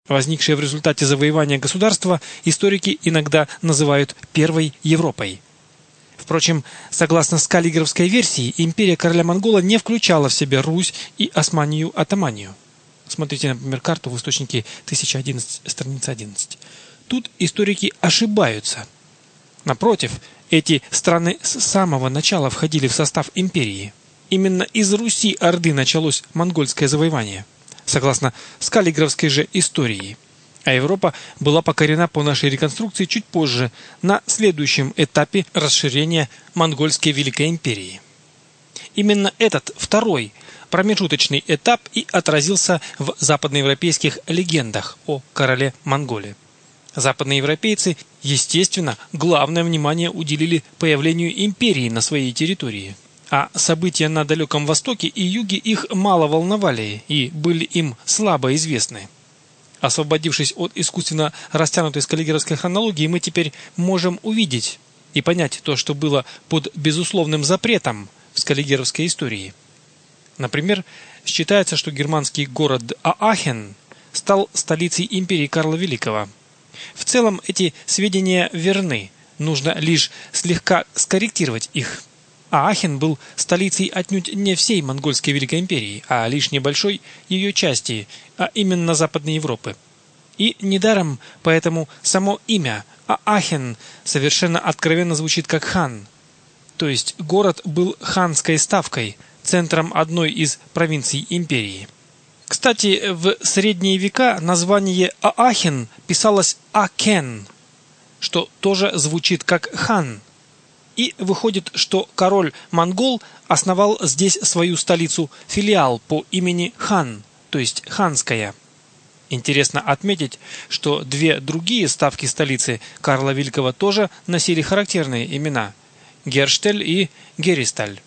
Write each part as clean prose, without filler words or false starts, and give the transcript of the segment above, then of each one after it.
возникшее в результате завоевания государства, историки иногда называют Первой Европой. Впрочем, согласно скаллигеровской версии, империя короля Монгола не включала в себя Русь и Османию-Атаманию. Смотрите, например, карту в источнике 1011, страница 11. Тут историки ошибаются. Напротив, эти страны с самого начала входили в состав империи. Именно из Руси-Орды началось монгольское завоевание, согласно скаллигеровской же истории. А Европа была покорена по нашей реконструкции чуть позже, на следующем этапе расширения монгольской Великой империи. Именно этот второй промежуточный этап и отразился в западноевропейских легендах о короле Монголе. Западные европейцы, естественно, главное внимание уделили появлению империи на своей территории. А события на Далеком Востоке и Юге их мало волновали и были им слабо известны. Освободившись от искусственно растянутой скаллигеровской хронологии, мы теперь можем увидеть и понять то, что было под безусловным запретом в скаллигеровской истории. Например, считается, что германский город Аахен стал столицей империи Карла Великого. В целом эти сведения верны, нужно лишь слегка скорректировать их. Аахен был столицей отнюдь не всей монгольской Великой империи, а лишь небольшой ее части, а именно Западной Европы. И недаром поэтому само имя Аахен совершенно откровенно звучит как хан. То есть город был ханской ставкой, центром одной из провинций империи. Кстати, в средние века название Аахен писалось Акен, что тоже звучит как хан. И выходит, что король монгол основал здесь свою столицу-филиал по имени Хан, то есть ханская. Интересно отметить, что две другие ставки столицы Карла Великого тоже носили характерные имена – Герштель и Геристаль.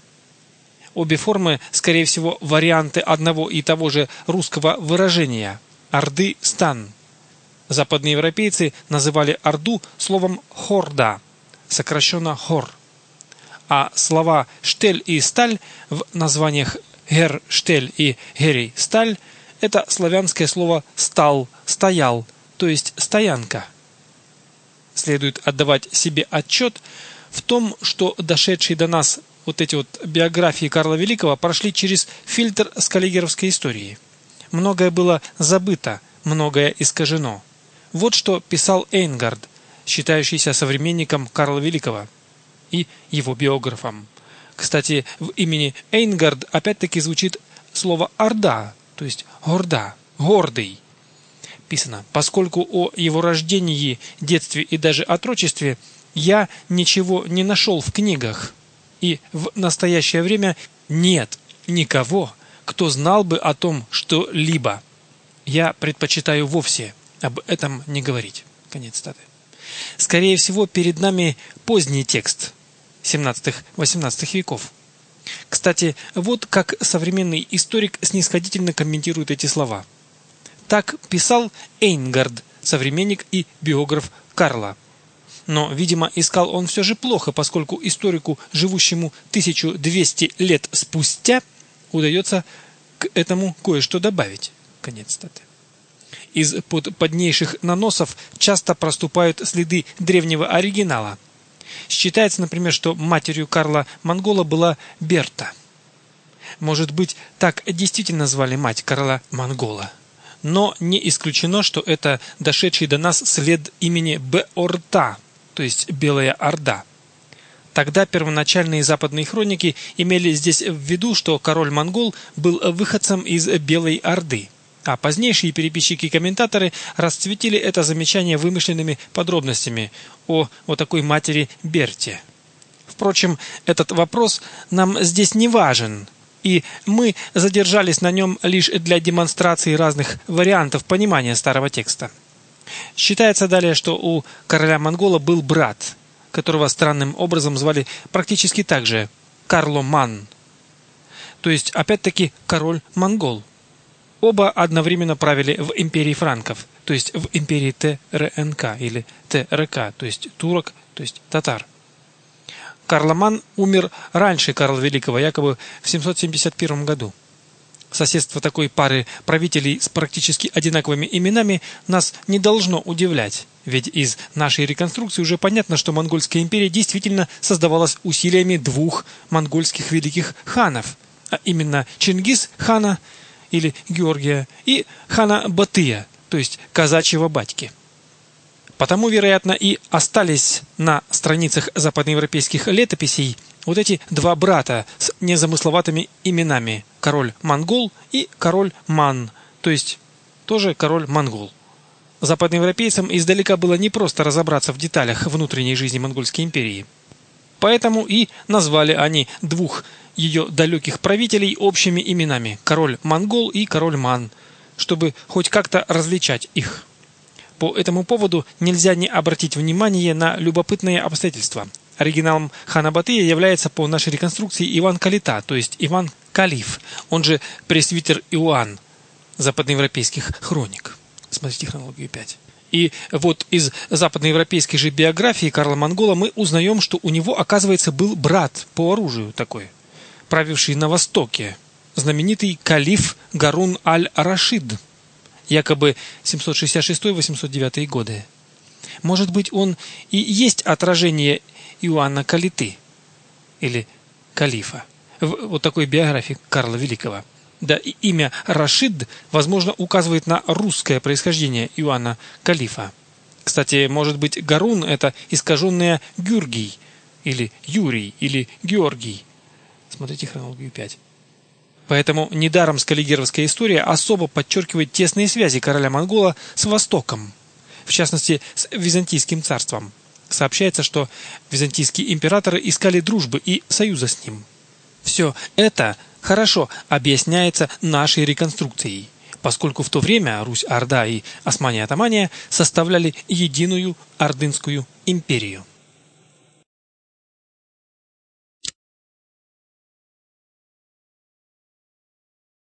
Обе формы, скорее всего, варианты одного и того же русского выражения – Орды-стан. Западноевропейцы называли Орду словом «хорда», сокращенно «хор». А слова «штель» и «сталь» в названиях «гер-штель» и «гери-сталь» – это славянское слово «стал», «стоял», то есть «стоянка». Следует отдавать себе отчет в том, что дошедшие до нас вот эти вот биографии Карла Великого прошли через фильтр скаллигеровской истории. Многое было забыто, многое искажено. Вот что писал Эйнгард, считающийся современником Карла Великого и его биографом. Кстати, в имени Эйнгард опять-таки звучит слово «орда», то есть «горда», «гордый». Писано: «Поскольку о его рождении, детстве и даже отрочестве я ничего не нашел в книгах, и в настоящее время нет никого, кто знал бы о том что-либо. Я предпочитаю вовсе об этом не говорить». Конец цитаты. Скорее всего, перед нами поздний текст 17-18 веков. Кстати, вот как современный историк снисходительно комментирует эти слова. Так писал Эйнгард, современник и биограф Карла. Но, видимо, искал он все же плохо, поскольку историку, живущему 1200 лет спустя, удается к этому кое-что добавить. Конец цитаты. Из-под позднейших наносов часто проступают следы древнего оригинала. Считается, например, что матерью Карла Монгола была Берта. Может быть, так действительно звали мать Карла Монгола. Но не исключено, что это дошедший до нас след имени Беорта, то есть Белая Орда. Тогда первоначальные западные хроники имели здесь в виду, что король-монгол был выходцем из Белой Орды, а позднейшие переписчики и комментаторы расцветили это замечание вымышленными подробностями о такой матери Берте. Впрочем, этот вопрос нам здесь не важен, и мы задержались на нем лишь для демонстрации разных вариантов понимания старого текста. Считается далее, что у короля Монгола был брат, которого странным образом звали практически так же Карломан, то есть опять-таки король-монгол. Оба одновременно правили в империи франков, то есть в империи ТРНК или ТРК, то есть турок, то есть татар. Карломан умер раньше Карла Великого, якобы в 771 году. Соседство такой пары правителей с практически одинаковыми именами нас не должно удивлять, ведь из нашей реконструкции уже понятно, что Монгольская империя действительно создавалась усилиями двух монгольских великих ханов, а именно Чингис-хана или Георгия и хана Батыя, то есть казачьего батьки. Потому, вероятно, и остались на страницах западноевропейских летописей вот эти два брата с незамысловатыми именами – король Монгол и король Ман, то есть тоже король Монгол. Западноевропейцам издалека было непросто разобраться в деталях внутренней жизни Монгольской империи. Поэтому и назвали они двух ее далеких правителей общими именами – король Монгол и король Ман, чтобы хоть как-то различать их. По этому поводу нельзя не обратить внимание на любопытные обстоятельства. Оригиналом хана Батыя является по нашей реконструкции Иван Калита, то есть Иван Калиф, он же пресвитер Иоанн западноевропейских хроник. Смотрите хронологию 5. И вот из западноевропейской же биографии Карла Монгола мы узнаем, что у него, оказывается, был брат по оружию такой, правивший на Востоке, знаменитый калиф Гарун аль-Рашид, якобы 766-809 годы. Может быть, он и есть отражение Иоанна Калиты или Калифа в вот такой биографии Карла Великого. Да, и имя Рашид, возможно, указывает на русское происхождение Иоанна Калифа. Кстати, может быть, Гарун – это искаженное Гюргий, или Юрий, или Георгий. Смотрите хронологию 5. Поэтому недаром скаллигеровская история особо подчеркивает тесные связи короля Монгола с Востоком, в частности, с Византийским царством. Сообщается, что византийские императоры искали дружбы и союза с ним. Все это хорошо объясняется нашей реконструкцией, поскольку в то время Русь-Орда и Османия-Атамания составляли единую Ордынскую империю.